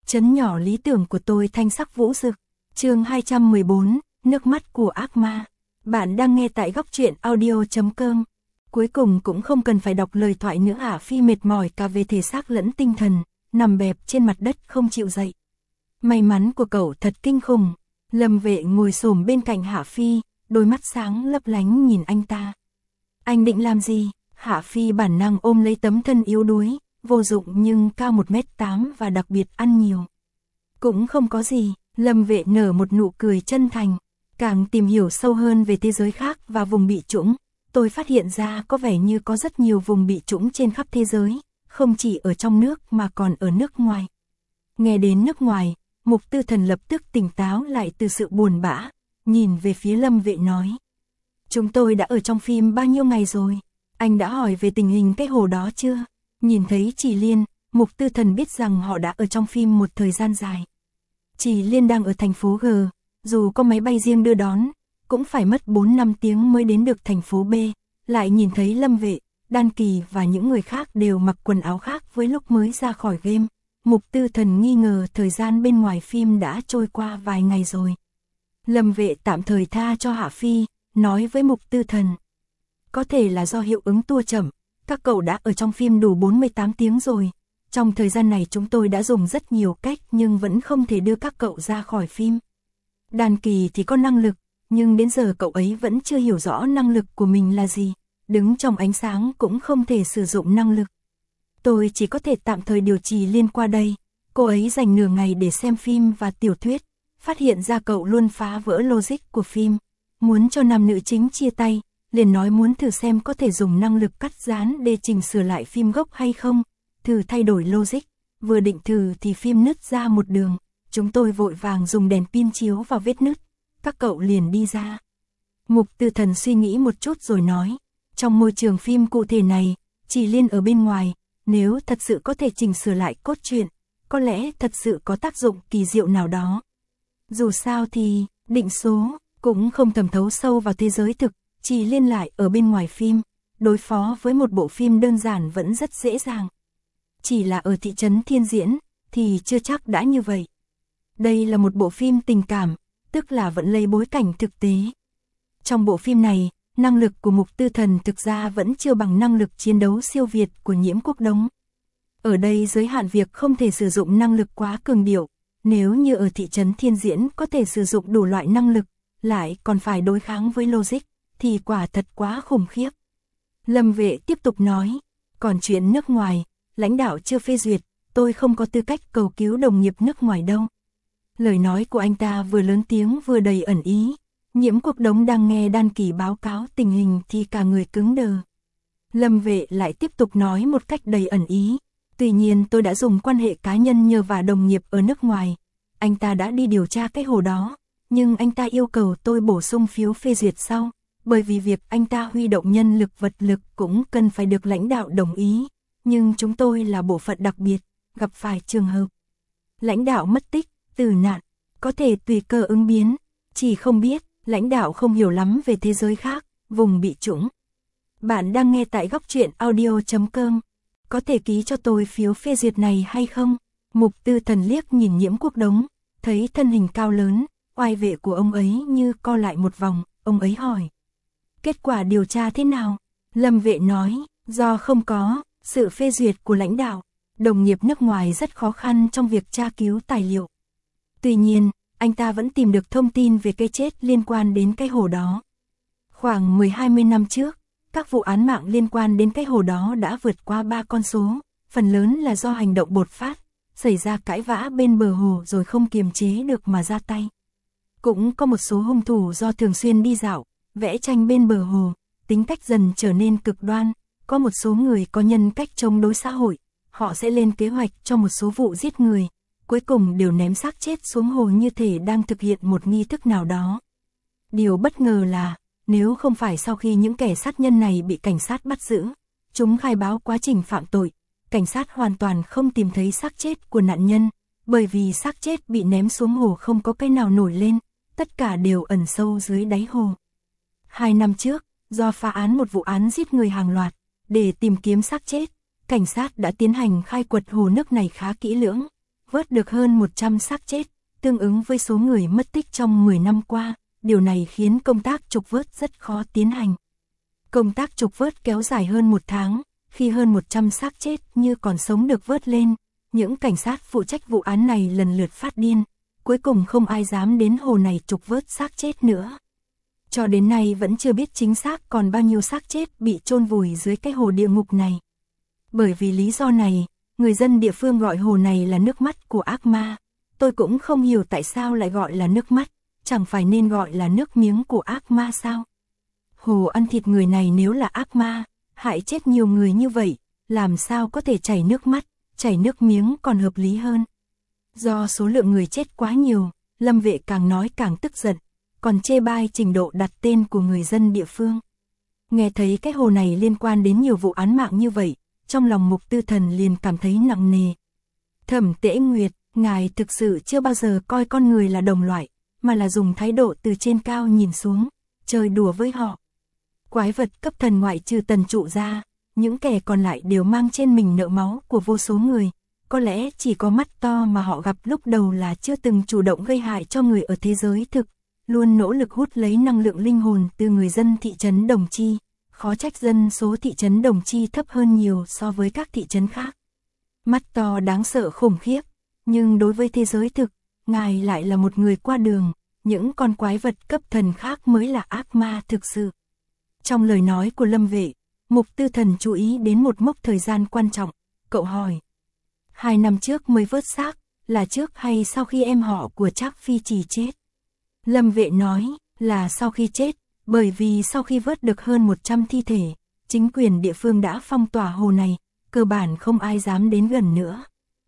Trấn nhỏ lý tưởng của tôi thanh sắc vũ rực. Chương 214, nước mắt của ác ma. Bạn đang nghe tại góc truyện audio.com. Cuối cùng cũng không cần phải đọc lời thoại nữa hả? Phi mệt mỏi cả về thể xác lẫn tinh thần, nằm bẹp trên mặt đất không chịu dậy. May mắn của cậu thật kinh khủng. Lâm Vệ ngồi xổm bên cạnh Hạ Phi, đôi mắt sáng lấp lánh nhìn anh ta. Anh định làm gì? Hạ Phi bản năng ôm lấy tấm thân yếu đuối, vô dụng nhưng cao 1m8 và đặc biệt ăn nhiều. Cũng không có gì, Lâm Vệ nở một nụ cười chân thành. Càng tìm hiểu sâu hơn về thế giới khác và vùng bị trũng, tôi phát hiện ra có vẻ như có rất nhiều vùng bị trũng trên khắp thế giới, không chỉ ở trong nước mà còn ở nước ngoài. Nghe đến nước ngoài, Mục Tư Thần lập tức tỉnh táo lại từ sự buồn bã, nhìn về phía Lâm Vệ nói. Chúng tôi đã ở trong phim bao nhiêu ngày rồi? Anh đã hỏi về tình hình cái hồ đó chưa? Nhìn thấy Trì Liên, Mục Tư Thần biết rằng họ đã ở trong phim một thời gian dài. Trì Liên đang ở thành phố G, dù có máy bay riêng đưa đón, cũng phải mất 4-5 tiếng mới đến được thành phố B. Lại nhìn thấy Lâm Vệ, Đan Kỳ và những người khác đều mặc quần áo khác với lúc mới ra khỏi game. Mục Tư Thần nghi ngờ thời gian bên ngoài phim đã trôi qua vài ngày rồi. Lâm Vệ tạm thời tha cho Hạ Phi, nói với Mục Tư Thần. Có thể là do hiệu ứng tua chậm, các cậu đã ở trong phim đủ 48 tiếng rồi. Trong thời gian này chúng tôi đã dùng rất nhiều cách nhưng vẫn không thể đưa các cậu ra khỏi phim. Đan Kỳ thì có năng lực, nhưng đến giờ cậu ấy vẫn chưa hiểu rõ năng lực của mình là gì. Đứng trong ánh sáng cũng không thể sử dụng năng lực. Tôi chỉ có thể tạm thời điều Trì Liên qua đây. Cô ấy dành nửa ngày để xem phim và tiểu thuyết, phát hiện ra cậu luôn phá vỡ logic của phim. Muốn cho nam nữ chính chia tay, liền nói muốn thử xem có thể dùng năng lực cắt dán để chỉnh sửa lại phim gốc hay không. Thử thay đổi logic, vừa định thử thì phim nứt ra một đường. Chúng tôi vội vàng dùng đèn pin chiếu vào vết nứt. Các cậu liền đi ra. Mục Tư Thần suy nghĩ một chút rồi nói. Trong môi trường phim cụ thể này, Trì Liên ở bên ngoài, nếu thật sự có thể chỉnh sửa lại cốt truyện, có lẽ thật sự có tác dụng kỳ diệu nào đó. Dù sao thì, định số, cũng không thẩm thấu sâu vào thế giới thực, Trì Liên lại ở bên ngoài phim, đối phó với một bộ phim đơn giản vẫn rất dễ dàng. Chỉ là ở thị trấn Thiên Diễn, thì chưa chắc đã như vậy. Đây là một bộ phim tình cảm, tức là vẫn lấy bối cảnh thực tế. Trong bộ phim này, năng lực của Mục Tư Thần thực ra vẫn chưa bằng năng lực chiến đấu siêu việt của Nhiễm Quốc Đống. Ở đây giới hạn việc không thể sử dụng năng lực quá cường điệu, nếu như ở thị trấn Thiên Diễn có thể sử dụng đủ loại năng lực, lại còn phải đối kháng với logic, thì quả thật quá khủng khiếp. Lâm Vệ tiếp tục nói, còn chuyện nước ngoài, lãnh đạo chưa phê duyệt, tôi không có tư cách cầu cứu đồng nghiệp nước ngoài đâu. Lời nói của anh ta vừa lớn tiếng vừa đầy ẩn ý. Nhiễm Quốc Đống đang nghe Đan Kỳ báo cáo tình hình thì cả người cứng đờ. Lâm Vệ lại tiếp tục nói một cách đầy ẩn ý. Tuy nhiên tôi đã dùng quan hệ cá nhân nhờ vả đồng nghiệp ở nước ngoài. Anh ta đã đi điều tra cái hồ đó, nhưng anh ta yêu cầu tôi bổ sung phiếu phê duyệt sau. Bởi vì việc anh ta huy động nhân lực vật lực cũng cần phải được lãnh đạo đồng ý. Nhưng chúng tôi là bộ phận đặc biệt, gặp phải trường hợp lãnh đạo mất tích, tử nạn, có thể tùy cơ ứng biến. Chỉ không biết, lãnh đạo không hiểu lắm về thế giới khác, vùng bị trũng. Bạn đang nghe tại góc truyện audio.com. Có thể ký cho tôi phiếu phê duyệt này hay không? Mục Tư Thần liếc nhìn Nhiễm Quốc Đống, thấy thân hình cao lớn, oai vệ của ông ấy như co lại một vòng, ông ấy hỏi. Kết quả điều tra thế nào? Lâm Vệ nói, do không có sự phê duyệt của lãnh đạo, đồng nghiệp nước ngoài rất khó khăn trong việc tra cứu tài liệu. Tuy nhiên, anh ta vẫn tìm được thông tin về cái chết liên quan đến cái hồ đó. Khoảng 10-20 năm trước, các vụ án mạng liên quan đến cái hồ đó đã vượt qua 3 con số, phần lớn là do hành động bột phát, xảy ra cãi vã bên bờ hồ rồi không kiềm chế được mà ra tay. Cũng có một số hung thủ do thường xuyên đi dạo, vẽ tranh bên bờ hồ, tính cách dần trở nên cực đoan, có một số người có nhân cách chống đối xã hội, họ sẽ lên kế hoạch cho một số vụ giết người. Cuối cùng đều ném xác chết xuống hồ như thể đang thực hiện một nghi thức nào đó. Điều bất ngờ là, nếu không phải sau khi những kẻ sát nhân này bị cảnh sát bắt giữ, chúng khai báo quá trình phạm tội, cảnh sát hoàn toàn không tìm thấy xác chết của nạn nhân, bởi vì xác chết bị ném xuống hồ không có cái nào nổi lên, tất cả đều ẩn sâu dưới đáy hồ. 2 năm trước, do phá án một vụ án giết người hàng loạt, để tìm kiếm xác chết, cảnh sát đã tiến hành khai quật hồ nước này khá kỹ lưỡng. vớt được hơn 100 xác chết, tương ứng với số người mất tích trong 10 năm qua, điều này khiến công tác trục vớt rất khó tiến hành. Công tác trục vớt kéo dài hơn 1 tháng, khi hơn 100 xác chết như còn sống được vớt lên, những cảnh sát phụ trách vụ án này lần lượt phát điên, cuối cùng không ai dám đến hồ này trục vớt xác chết nữa. Cho đến nay vẫn chưa biết chính xác còn bao nhiêu xác chết bị chôn vùi dưới cái hồ địa ngục này. Bởi vì lý do này, người dân địa phương gọi hồ này là nước mắt của ác ma. Tôi cũng không hiểu tại sao lại gọi là nước mắt, chẳng phải nên gọi là nước miếng của ác ma sao? Hồ ăn thịt người này nếu là ác ma, hại chết nhiều người như vậy, làm sao có thể chảy nước mắt, chảy nước miếng còn hợp lý hơn. Do số lượng người chết quá nhiều, Lâm Vệ càng nói càng tức giận, còn chê bai trình độ đặt tên của người dân địa phương. Nghe thấy cái hồ này liên quan đến nhiều vụ án mạng như vậy, trong lòng Mục Tư Thần liền cảm thấy nặng nề. Thẩm Tễ Nguyệt, ngài thực sự chưa bao giờ coi con người là đồng loại, mà là dùng thái độ từ trên cao nhìn xuống, chơi đùa với họ. Quái vật cấp thần ngoại trừ Tần Trụ ra, những kẻ còn lại đều mang trên mình nợ máu của vô số người. Có lẽ chỉ có mắt to mà họ gặp lúc đầu là chưa từng chủ động gây hại cho người ở thế giới thực, luôn nỗ lực hút lấy năng lượng linh hồn từ người dân thị trấn Đồng Chi. Khó trách dân số thị trấn Đồng Chi thấp hơn nhiều so với các thị trấn khác. Mắt to đáng sợ khủng khiếp, nhưng đối với thế giới thực, ngài lại là một người qua đường, những con quái vật cấp thần khác mới là ác ma thực sự. Trong lời nói của Lâm Vệ, Mục Tư Thần chú ý đến một mốc thời gian quan trọng, cậu hỏi. 2 năm trước mới vớt xác, là trước hay sau khi em họ của Trác Phi Trì chết? Lâm Vệ nói, là sau khi chết, bởi vì sau khi vớt được hơn 100 thi thể, chính quyền địa phương đã phong tỏa hồ này, cơ bản không ai dám đến gần nữa.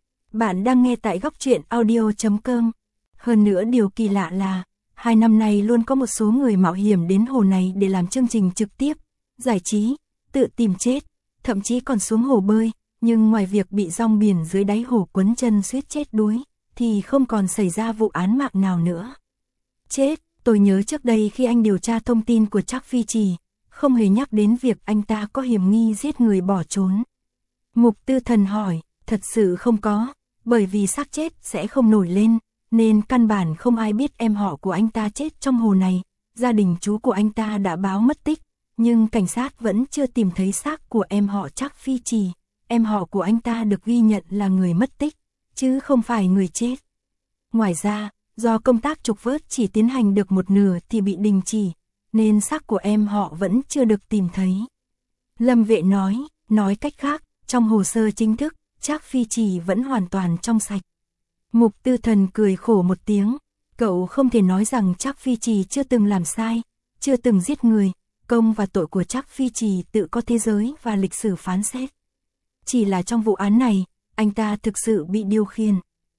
Bạn đang nghe tại góc truyện audio.com. Hơn nữa điều kỳ lạ là, 2 năm nay luôn có một số người mạo hiểm đến hồ này để làm chương trình trực tiếp, giải trí, tự tìm chết, thậm chí còn xuống hồ bơi, nhưng ngoài việc bị rong biển dưới đáy hồ quấn chân suýt chết đuối, thì không còn xảy ra vụ án mạng nào nữa. Chết, tôi nhớ trước đây khi anh điều tra thông tin của Trác Phi Trì, không hề nhắc đến việc anh ta có hiểm nghi giết người bỏ trốn. Mục Tư Thần hỏi, thật sự không có, bởi vì xác chết sẽ không nổi lên, nên căn bản không ai biết em họ của anh ta chết trong hồ này. Gia đình chú của anh ta đã báo mất tích, nhưng cảnh sát vẫn chưa tìm thấy xác của em họ Trác Phi Trì. Em họ của anh ta được ghi nhận là người mất tích, chứ không phải người chết. Ngoài ra, do công tác trục vớt chỉ tiến hành được một nửa thì bị đình chỉ, nên xác của em họ vẫn chưa được tìm thấy. Lâm Vệ nói cách khác, trong hồ sơ chính thức, Trác Phi Trì vẫn hoàn toàn trong sạch. Mục Tư Thần cười khổ một tiếng, cậu không thể nói rằng Trác Phi Trì chưa từng làm sai, chưa từng giết người, công và tội của Trác Phi Trì tự có thế giới và lịch sử phán xét. Chỉ là trong vụ án này, anh ta thực sự bị điều khiển.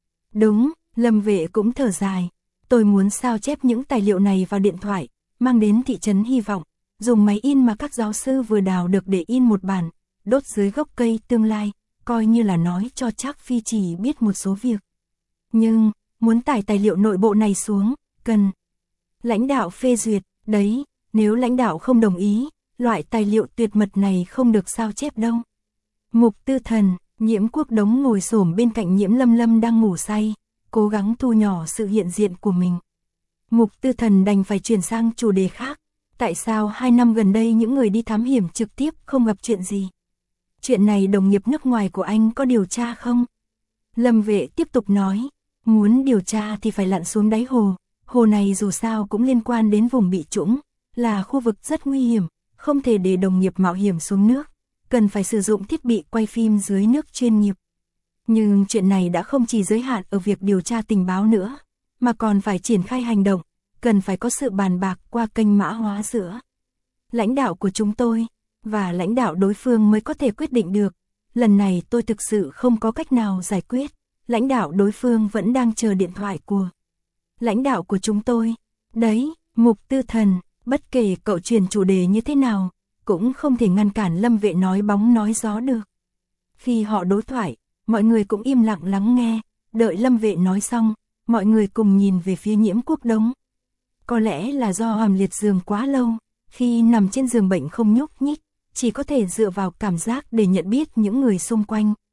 Đúng, Lâm Vệ cũng thở dài, tôi muốn sao chép những tài liệu này vào điện thoại, mang đến thị trấn Hy Vọng, dùng máy in mà các giáo sư vừa đào được để in một bản, đốt dưới gốc cây tương lai, coi như là nói cho Trác Phi Trì biết một số việc. Nhưng, muốn tải tài liệu nội bộ này xuống, cần lãnh đạo phê duyệt, đấy, nếu lãnh đạo không đồng ý, loại tài liệu tuyệt mật này không được sao chép đâu. Mục Tư Thần, Nhiễm Quốc Đống ngồi xổm bên cạnh Nhiễm Lâm Lâm đang ngủ say, cố gắng thu nhỏ sự hiện diện của mình. Mục Tư Thần đành phải chuyển sang chủ đề khác. Tại sao 2 năm gần đây những người đi thám hiểm trực tiếp không gặp chuyện gì? Chuyện này đồng nghiệp nước ngoài của anh có điều tra không? Lâm Vệ tiếp tục nói, muốn điều tra thì phải lặn xuống đáy hồ. Hồ này dù sao cũng liên quan đến vùng bị trũng, là khu vực rất nguy hiểm, không thể để đồng nghiệp mạo hiểm xuống nước. Cần phải sử dụng thiết bị quay phim dưới nước chuyên nghiệp. Nhưng chuyện này đã không chỉ giới hạn ở việc điều tra tình báo nữa, mà còn phải triển khai hành động, cần phải có sự bàn bạc qua kênh mã hóa giữa lãnh đạo của chúng tôi và lãnh đạo đối phương mới có thể quyết định được. Lần này tôi thực sự không có cách nào giải quyết, lãnh đạo đối phương vẫn đang chờ điện thoại của lãnh đạo của chúng tôi. Đấy, Mục Tư Thần, bất kể cậu truyền chủ đề như thế nào, cũng không thể ngăn cản Lâm Vệ nói bóng nói gió được. Khi họ đối thoại, mọi người cũng im lặng lắng nghe, đợi Lâm Vệ nói xong, mọi người cùng nhìn về phía Nhiễm Quốc Đống. Có lẽ là do hàm liệt giường quá lâu, khi nằm trên giường bệnh không nhúc nhích, chỉ có thể dựa vào cảm giác để nhận biết những người xung quanh,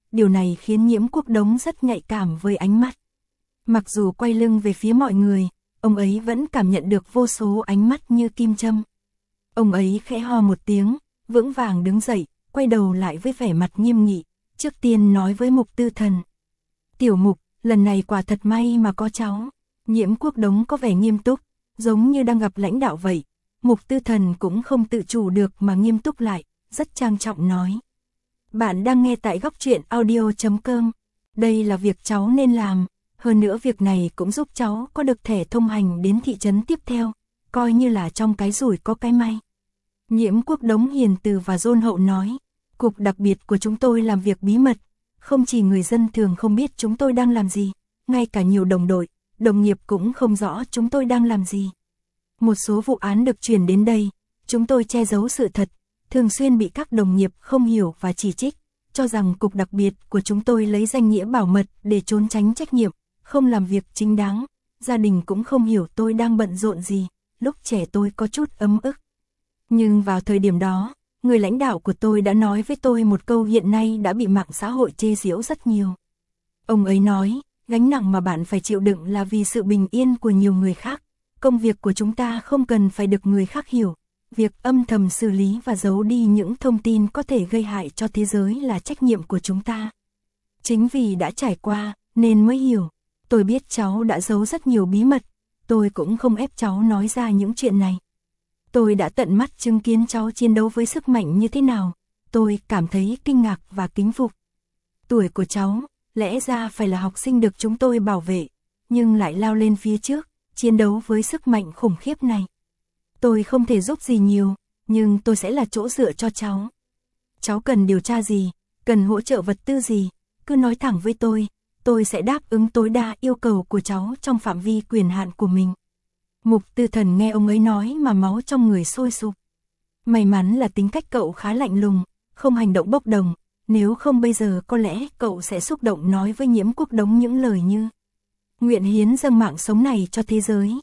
điều này khiến Nhiễm Quốc Đống rất nhạy cảm với ánh mắt. Mặc dù quay lưng về phía mọi người, ông ấy vẫn cảm nhận được vô số ánh mắt như kim châm. Ông ấy khẽ ho một tiếng, vững vàng đứng dậy, quay đầu lại với vẻ mặt nghiêm nghị, trước tiên nói với Mục Tư Thần. Tiểu Mục, lần này quả thật may mà có cháu. Nhiễm Quốc Đống có vẻ nghiêm túc, giống như đang gặp lãnh đạo vậy. Mục Tư Thần cũng không tự chủ được mà nghiêm túc lại, rất trang trọng nói. Bạn đang nghe tại góc truyện audio.com. Đây là việc cháu nên làm, hơn nữa việc này cũng giúp cháu có được thẻ thông hành đến thị trấn tiếp theo, coi như là trong cái rủi có cái may. Nhiễm Quốc Đống hiền từ và dôn hậu nói, cục đặc biệt của chúng tôi làm việc bí mật, không chỉ người dân thường không biết chúng tôi đang làm gì, ngay cả nhiều đồng đội, đồng nghiệp cũng không rõ chúng tôi đang làm gì. Một số vụ án được chuyển đến đây, chúng tôi che giấu sự thật, thường xuyên bị các đồng nghiệp không hiểu và chỉ trích, cho rằng cục đặc biệt của chúng tôi lấy danh nghĩa bảo mật để trốn tránh trách nhiệm, không làm việc chính đáng. Gia đình cũng không hiểu tôi đang bận rộn gì, lúc trẻ tôi có chút ấm ức. Nhưng vào thời điểm đó, người lãnh đạo của tôi đã nói với tôi một câu hiện nay đã bị mạng xã hội chê giễu rất nhiều. Ông ấy nói, gánh nặng mà bạn phải chịu đựng là vì sự bình yên của nhiều người khác. Công việc của chúng ta không cần phải được người khác hiểu. Việc âm thầm xử lý và giấu đi những thông tin có thể gây hại cho thế giới là trách nhiệm của chúng ta. Chính vì đã trải qua, nên mới hiểu. Tôi biết cháu đã giấu rất nhiều bí mật, tôi cũng không ép cháu nói ra những chuyện này. Tôi đã tận mắt chứng kiến cháu chiến đấu với sức mạnh như thế nào, tôi cảm thấy kinh ngạc và kính phục. Tuổi của cháu, lẽ ra phải là học sinh được chúng tôi bảo vệ, nhưng lại lao lên phía trước, chiến đấu với sức mạnh khủng khiếp này. Tôi không thể giúp gì nhiều, nhưng tôi sẽ là chỗ dựa cho cháu. Cháu cần điều tra gì, cần hỗ trợ vật tư gì, cứ nói thẳng với tôi sẽ đáp ứng tối đa yêu cầu của cháu trong phạm vi quyền hạn của mình. Mục Tư Thần nghe ông ấy nói mà máu trong người sôi sục. May mắn là tính cách cậu khá lạnh lùng, không hành động bốc đồng, nếu không bây giờ có lẽ cậu sẽ xúc động nói với Nhiễm Quốc Đống những lời như nguyện hiến dâng mạng sống này cho thế giới,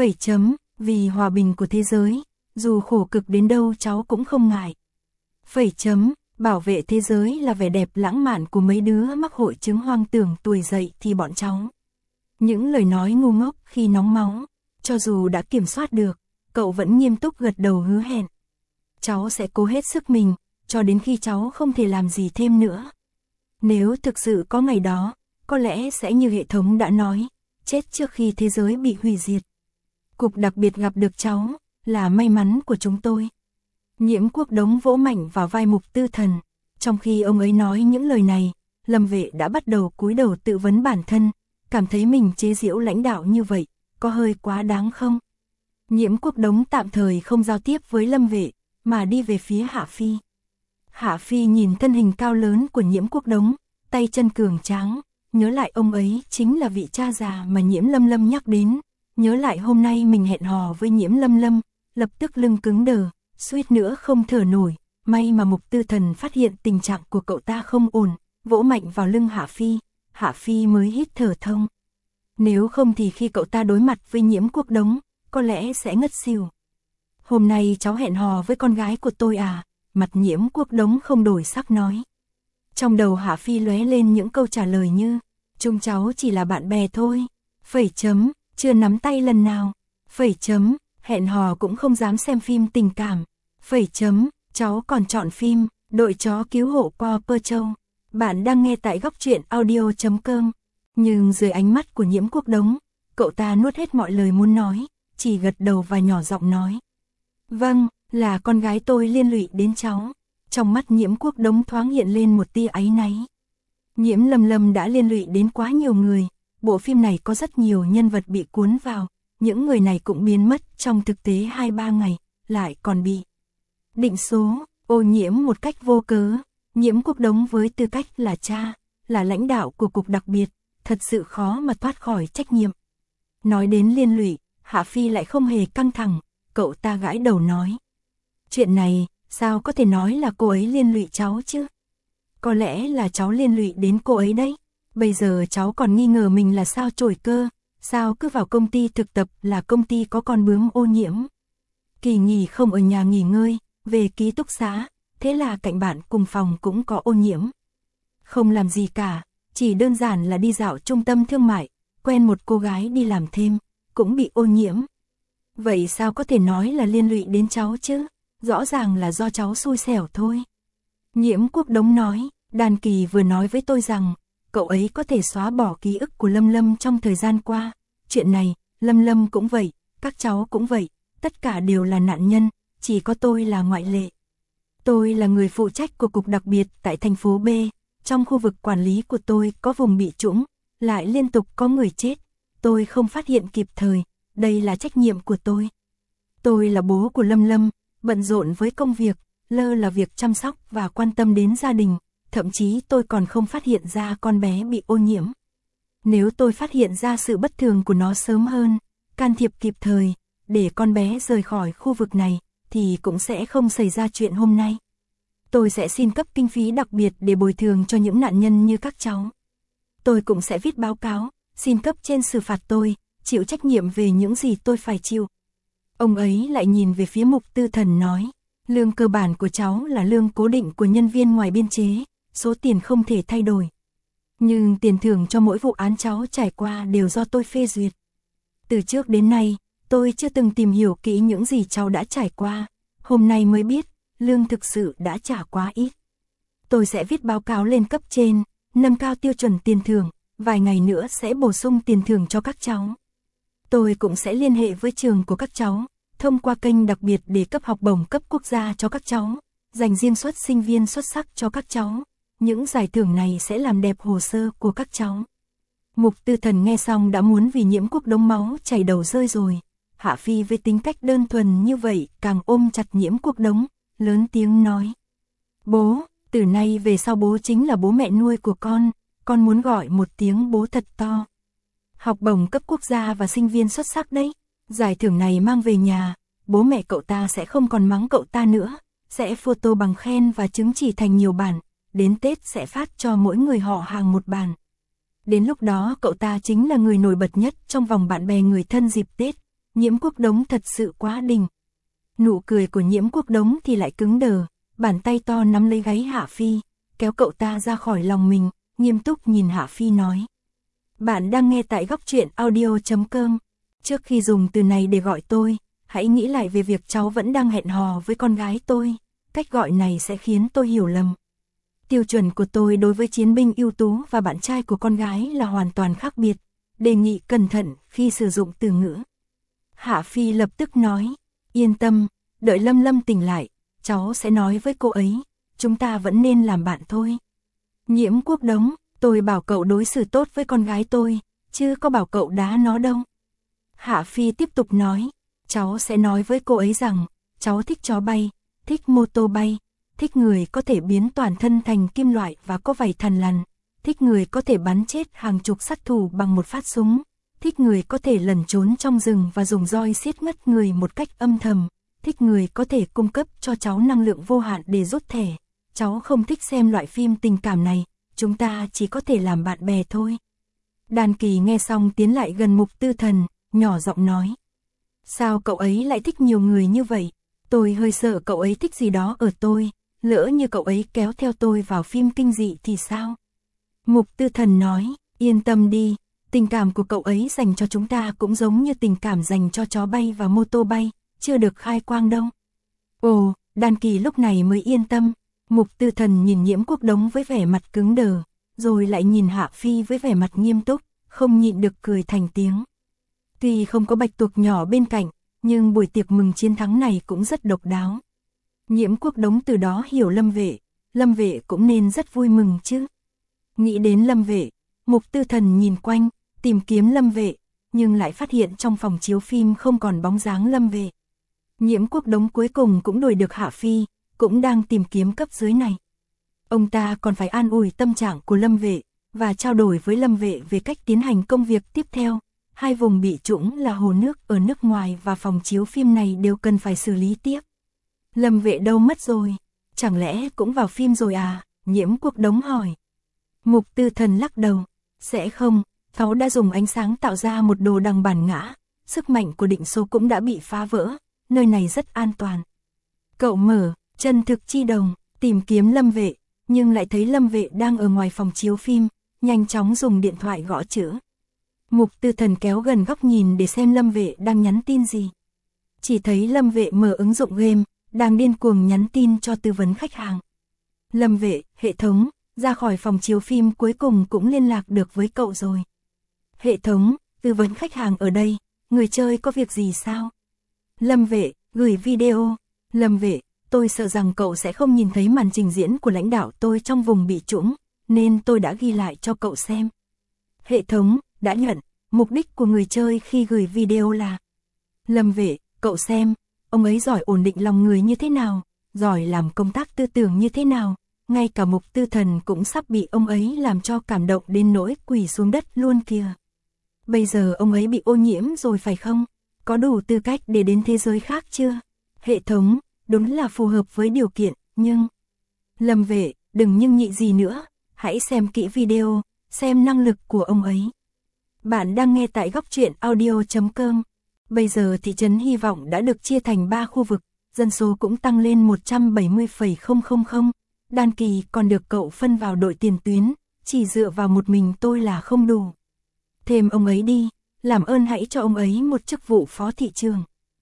vì hòa bình của thế giới, dù khổ cực đến đâu cháu cũng không ngại. Bảo vệ thế giới là vẻ đẹp lãng mạn của mấy đứa mắc hội chứng hoang tưởng tuổi dậy thì bọn cháu. Những lời nói ngu ngốc khi nóng máu, cho dù đã kiểm soát được, cậu vẫn nghiêm túc gật đầu hứa hẹn. Cháu sẽ cố hết sức mình, cho đến khi cháu không thể làm gì thêm nữa. Nếu thực sự có ngày đó, có lẽ sẽ như hệ thống đã nói, chết trước khi thế giới bị hủy diệt. Cục đặc biệt gặp được cháu, là may mắn của chúng tôi. Nhiễm Quốc Đống vỗ mạnh vào vai Mục Tư Thần. Trong khi ông ấy nói những lời này, Lâm Vệ đã bắt đầu cúi đầu tự vấn bản thân, cảm thấy mình chế giễu lãnh đạo như vậy, có hơi quá đáng không? Nhiễm Quốc Đống tạm thời không giao tiếp với Lâm Vệ, mà đi về phía Hạ Phi. Hạ Phi nhìn thân hình cao lớn của Nhiễm Quốc Đống, tay chân cường tráng, nhớ lại ông ấy chính là vị cha già mà Nhiễm Lâm Lâm nhắc đến, nhớ lại hôm nay mình hẹn hò với Nhiễm Lâm Lâm, lập tức lưng cứng đờ, suýt nữa không thở nổi. May mà Mục Tư Thần phát hiện tình trạng của cậu ta không ổn, vỗ mạnh vào lưng Hạ Phi mới hít thở thông. Nếu không thì khi cậu ta đối mặt với Nhiễm Quốc Đống, có lẽ sẽ ngất xỉu. Hôm nay cháu hẹn hò với con gái của tôi à? Mặt Nhiễm Quốc Đống không đổi sắc nói. Trong đầu Hạ Phi lóe lên những câu trả lời như, chúng cháu chỉ là bạn bè thôi, chưa nắm tay lần nào, hẹn hò cũng không dám xem phim tình cảm, cháu còn chọn phim, đội chó cứu hộ qua Pơ Châu. Bạn đang nghe tại góc truyện audio.com. Nhưng dưới ánh mắt của Nhiễm Quốc Đống, cậu ta nuốt hết mọi lời muốn nói, chỉ gật đầu và nhỏ giọng nói. Vâng, là con gái tôi liên lụy đến cháu. Trong mắt Nhiễm Quốc Đống thoáng hiện lên một tia áy náy. Nhiễm Lâm Lâm đã liên lụy đến quá nhiều người, bộ phim này có rất nhiều nhân vật bị cuốn vào, những người này cũng biến mất trong thực tế 2-3 ngày, lại còn bị định số, ô nhiễm một cách vô cớ. Nhiễm Quốc Đống với tư cách là cha, là lãnh đạo của cục đặc biệt, thật sự khó mà thoát khỏi trách nhiệm. Nói đến liên lụy, Hạ Phi lại không hề căng thẳng, cậu ta gãi đầu nói. Chuyện này, sao có thể nói là cô ấy liên lụy cháu chứ? Có lẽ là cháu liên lụy đến cô ấy đấy. Bây giờ cháu còn nghi ngờ mình là sao chổi cơ, sao cứ vào công ty thực tập là công ty có con bướm ô nhiễm. Kỳ nghỉ không ở nhà nghỉ ngơi, về ký túc xá, thế là cạnh bạn cùng phòng cũng có ô nhiễm. Không làm gì cả, chỉ đơn giản là đi dạo trung tâm thương mại, quen một cô gái đi làm thêm, cũng bị ô nhiễm. Vậy sao có thể nói là liên lụy đến cháu chứ? Rõ ràng là do cháu xui xẻo thôi. Nhiễm Quốc Đống nói, Đan Kỳ vừa nói với tôi rằng, cậu ấy có thể xóa bỏ ký ức của Lâm Lâm trong thời gian qua. Chuyện này, Lâm Lâm cũng vậy, các cháu cũng vậy, tất cả đều là nạn nhân, chỉ có tôi là ngoại lệ. Tôi là người phụ trách của cục đặc biệt tại thành phố B, trong khu vực quản lý của tôi có vùng bị trũng, lại liên tục có người chết. Tôi không phát hiện kịp thời, đây là trách nhiệm của tôi. Tôi là bố của Lâm Lâm, bận rộn với công việc, lơ là việc chăm sóc và quan tâm đến gia đình, thậm chí tôi còn không phát hiện ra con bé bị ô nhiễm. Nếu tôi phát hiện ra sự bất thường của nó sớm hơn, can thiệp kịp thời, để con bé rời khỏi khu vực này, thì cũng sẽ không xảy ra chuyện hôm nay. Tôi sẽ xin cấp kinh phí đặc biệt để bồi thường cho những nạn nhân như các cháu. Tôi cũng sẽ viết báo cáo, xin cấp trên xử phạt tôi, chịu trách nhiệm về những gì tôi phải chịu. Ông ấy lại nhìn về phía Mục Tư Thần nói, lương cơ bản của cháu là lương cố định của nhân viên ngoài biên chế, số tiền không thể thay đổi. Nhưng tiền thưởng cho mỗi vụ án cháu trải qua đều do tôi phê duyệt. Từ trước đến nay, tôi chưa từng tìm hiểu kỹ những gì cháu đã trải qua, hôm nay mới biết, lương thực sự đã trả quá ít. Tôi sẽ viết báo cáo lên cấp trên, nâng cao tiêu chuẩn tiền thưởng, vài ngày nữa sẽ bổ sung tiền thưởng cho các cháu. Tôi cũng sẽ liên hệ với trường của các cháu, thông qua kênh đặc biệt để cấp học bổng cấp quốc gia cho các cháu, dành riêng suất sinh viên xuất sắc cho các cháu. Những giải thưởng này sẽ làm đẹp hồ sơ của các cháu. Mục Tư Thần nghe xong đã muốn vì Nhiễm Quốc Đống máu chảy đầu rơi rồi. Hạ Phi với tính cách đơn thuần như vậy càng ôm chặt Nhiễm Quốc Đống, lớn tiếng nói. Bố, từ nay về sau bố chính là bố mẹ nuôi của con muốn gọi một tiếng bố thật to. Học bổng cấp quốc gia và sinh viên xuất sắc đấy. Giải thưởng này mang về nhà, bố mẹ cậu ta sẽ không còn mắng cậu ta nữa, sẽ photo bằng khen và chứng chỉ thành nhiều bản, đến Tết sẽ phát cho mỗi người họ hàng một bản. Đến lúc đó cậu ta chính là người nổi bật nhất trong vòng bạn bè người thân dịp Tết. Nhiễm Quốc Đống thật sự quá đỉnh. Nụ cười của Nhiễm Quốc Đống thì lại cứng đờ, bàn tay to nắm lấy gáy Hạ Phi, kéo cậu ta ra khỏi lòng mình, nghiêm túc nhìn Hạ Phi nói. Bạn đang nghe tại góc truyện audio.com. Trước khi dùng từ này để gọi tôi, hãy nghĩ lại về việc cháu vẫn đang hẹn hò với con gái tôi. Cách gọi này sẽ khiến tôi hiểu lầm. Tiêu chuẩn của tôi đối với chiến binh ưu tú và bạn trai của con gái là hoàn toàn khác biệt. Đề nghị cẩn thận khi sử dụng từ ngữ. Hạ Phi lập tức nói, yên tâm, đợi Lâm Lâm tỉnh lại, cháu sẽ nói với cô ấy, chúng ta vẫn nên làm bạn thôi. Nhiễm Quốc Đống, tôi bảo cậu đối xử tốt với con gái tôi, chứ có bảo cậu đá nó đâu. Hạ Phi tiếp tục nói, cháu sẽ nói với cô ấy rằng, cháu thích chó bay, thích mô tô bay, thích người có thể biến toàn thân thành kim loại và có vảy thằn lằn, thích người có thể bắn chết hàng chục sát thủ bằng một phát súng, thích người có thể lẩn trốn trong rừng và dùng roi xiết ngất người một cách âm thầm, thích người có thể cung cấp cho cháu năng lượng vô hạn để rút thẻ. Cháu không thích xem loại phim tình cảm này, chúng ta chỉ có thể làm bạn bè thôi. Đan Kỳ nghe xong tiến lại gần Mục Tư Thần, nhỏ giọng nói. Sao cậu ấy lại thích nhiều người như vậy? Tôi hơi sợ cậu ấy thích gì đó ở tôi, lỡ như cậu ấy kéo theo tôi vào phim kinh dị thì sao? Mục Tư Thần nói, yên tâm đi, tình cảm của cậu ấy dành cho chúng ta cũng giống như tình cảm dành cho chó bay và mô tô bay, chưa được khai quang đâu. Ồ, Đan Kỳ lúc này mới yên tâm. Mục Tư Thần nhìn Nhiễm Quốc Đống với vẻ mặt cứng đờ, rồi lại nhìn Hạ Phi với vẻ mặt nghiêm túc, không nhịn được cười thành tiếng. Tuy không có Bạch Tuộc nhỏ bên cạnh, nhưng buổi tiệc mừng chiến thắng này cũng rất độc đáo. Nhiễm Quốc Đống từ đó hiểu Lâm Vệ cũng nên rất vui mừng chứ. Nghĩ đến Lâm Vệ, Mục Tư Thần nhìn quanh, tìm kiếm Lâm Vệ, nhưng lại phát hiện trong phòng chiếu phim không còn bóng dáng Lâm Vệ. Nhiễm Quốc Đống cuối cùng cũng đuổi được Hạ Phi, cũng đang tìm kiếm cấp dưới này. Ông ta còn phải an ủi tâm trạng của Lâm Vệ, và trao đổi với Lâm Vệ về cách tiến hành công việc tiếp theo. Hai vùng bị trũng là hồ nước ở nước ngoài và phòng chiếu phim này đều cần phải xử lý tiếp. Lâm Vệ đâu mất rồi? Chẳng lẽ cũng vào phim rồi à? Nhiễm Quốc Đống hỏi. Mục Tư Thần lắc đầu. Sẽ không, Pháo đã dùng ánh sáng tạo ra một đồ đằng bản ngã. Sức mạnh của định số cũng đã bị phá vỡ. Nơi này rất an toàn. Cậu mở chân thực chi đồng, tìm kiếm Lâm Vệ. nhưng lại thấy Lâm Vệ đang ở ngoài phòng chiếu phim, nhanh chóng dùng điện thoại gõ chữ. Mục Tư Thần kéo gần góc nhìn để xem Lâm Vệ đang nhắn tin gì. Chỉ thấy Lâm Vệ mở ứng dụng game, đang điên cuồng nhắn tin cho tư vấn khách hàng. Lâm Vệ, hệ thống, ra khỏi phòng chiếu phim cuối cùng cũng liên lạc được với cậu rồi. Hệ thống, tư vấn khách hàng ở đây, người chơi có việc gì sao? Lâm Vệ, gửi video. Lâm Vệ, tôi sợ rằng cậu sẽ không nhìn thấy màn trình diễn của lãnh đạo tôi trong vùng bị trũng, nên tôi đã ghi lại cho cậu xem. Hệ thống, đã nhận, mục đích của người chơi khi gửi video là. Lâm Vệ, cậu xem, ông ấy giỏi ổn định lòng người như thế nào, giỏi làm công tác tư tưởng như thế nào, ngay cả Mục Tư Thần cũng sắp bị ông ấy làm cho cảm động đến nỗi quỳ xuống đất luôn kìa. Bây giờ ông ấy bị ô nhiễm rồi phải không? Có đủ tư cách để đến thế giới khác chưa? Hệ thống, đúng là phù hợp với điều kiện, nhưng. Lâm Vệ, đừng nhưng nhị gì nữa, hãy xem kỹ video, xem năng lực của ông ấy. Bạn đang nghe tại góc truyện audio.com. Bây giờ thị trấn Hy Vọng đã được chia thành 3 khu vực, dân số cũng tăng lên 170,000. Đan Kỳ còn được cậu phân vào đội tiền tuyến, chỉ dựa vào một mình tôi là không đủ. Thêm ông ấy đi, làm ơn hãy cho ông ấy một chức vụ phó thị trường.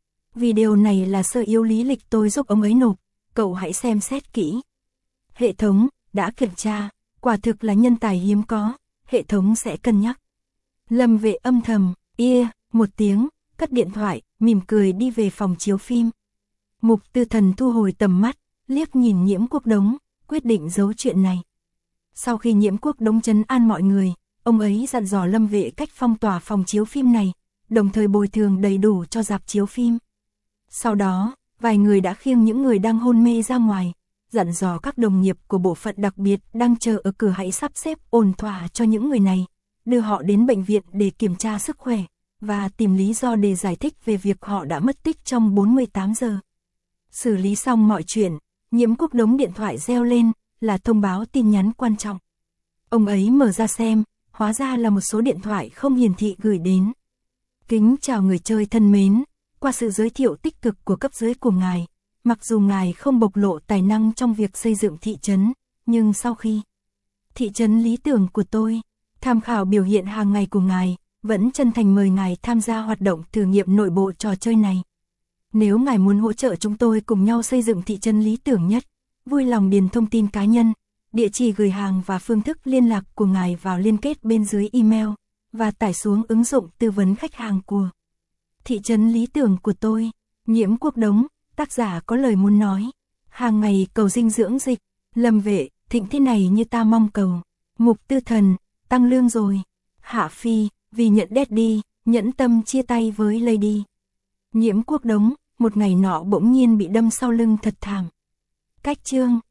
Video này là sơ yếu lý lịch tôi giúp ông ấy nộp, cậu hãy xem xét kỹ. Hệ thống, đã kiểm tra, quả thực là nhân tài hiếm có, hệ thống sẽ cân nhắc. Lâm Vệ âm thầm, một tiếng, cất điện thoại, mỉm cười đi về phòng chiếu phim. Mục Tư Thần thu hồi tầm mắt, liếc nhìn Nhiễm Quốc Đống, quyết định giấu chuyện này. Sau khi Nhiễm Quốc Đống trấn an mọi người, ông ấy dặn dò Lâm Vệ cách phong tỏa phòng chiếu phim này, đồng thời bồi thường đầy đủ cho rạp chiếu phim. Sau đó, vài người đã khiêng những người đang hôn mê ra ngoài, dặn dò các đồng nghiệp của bộ phận đặc biệt đang chờ ở cửa hãy sắp xếp ổn thỏa cho những người này, đưa họ đến bệnh viện để kiểm tra sức khỏe, và tìm lý do để giải thích về việc họ đã mất tích trong 48 giờ. Xử lý xong mọi chuyện, Nhiễm Quốc Đống điện thoại reo lên, là thông báo tin nhắn quan trọng. Ông ấy mở ra xem, hóa ra là một số điện thoại không hiển thị gửi đến. Kính chào người chơi thân mến, qua sự giới thiệu tích cực của cấp dưới của ngài, mặc dù ngài không bộc lộ tài năng trong việc xây dựng thị trấn, nhưng sau khi thị trấn lý tưởng của tôi, tham khảo biểu hiện hàng ngày của ngài, vẫn chân thành mời ngài tham gia hoạt động thử nghiệm nội bộ trò chơi này. Nếu ngài muốn hỗ trợ chúng tôi cùng nhau xây dựng thị trấn lý tưởng nhất, vui lòng điền thông tin cá nhân, địa chỉ gửi hàng và phương thức liên lạc của ngài vào liên kết bên dưới email, và tải xuống ứng dụng tư vấn khách hàng của thị trấn lý tưởng của tôi. Nhiễm Quốc Đống, tác giả có lời muốn nói. Hàng ngày cầu dinh dưỡng dịch, Lâm Vệ, thịnh thế này như ta mong cầu. Mục Tư Thần, tăng lương rồi. Hạ Phi, vì nhận Daddy, nhẫn tâm chia tay với Lady. Nhiễm Quốc Đống, một ngày nọ bỗng nhiên bị đâm sau lưng thật thảm. Cách chương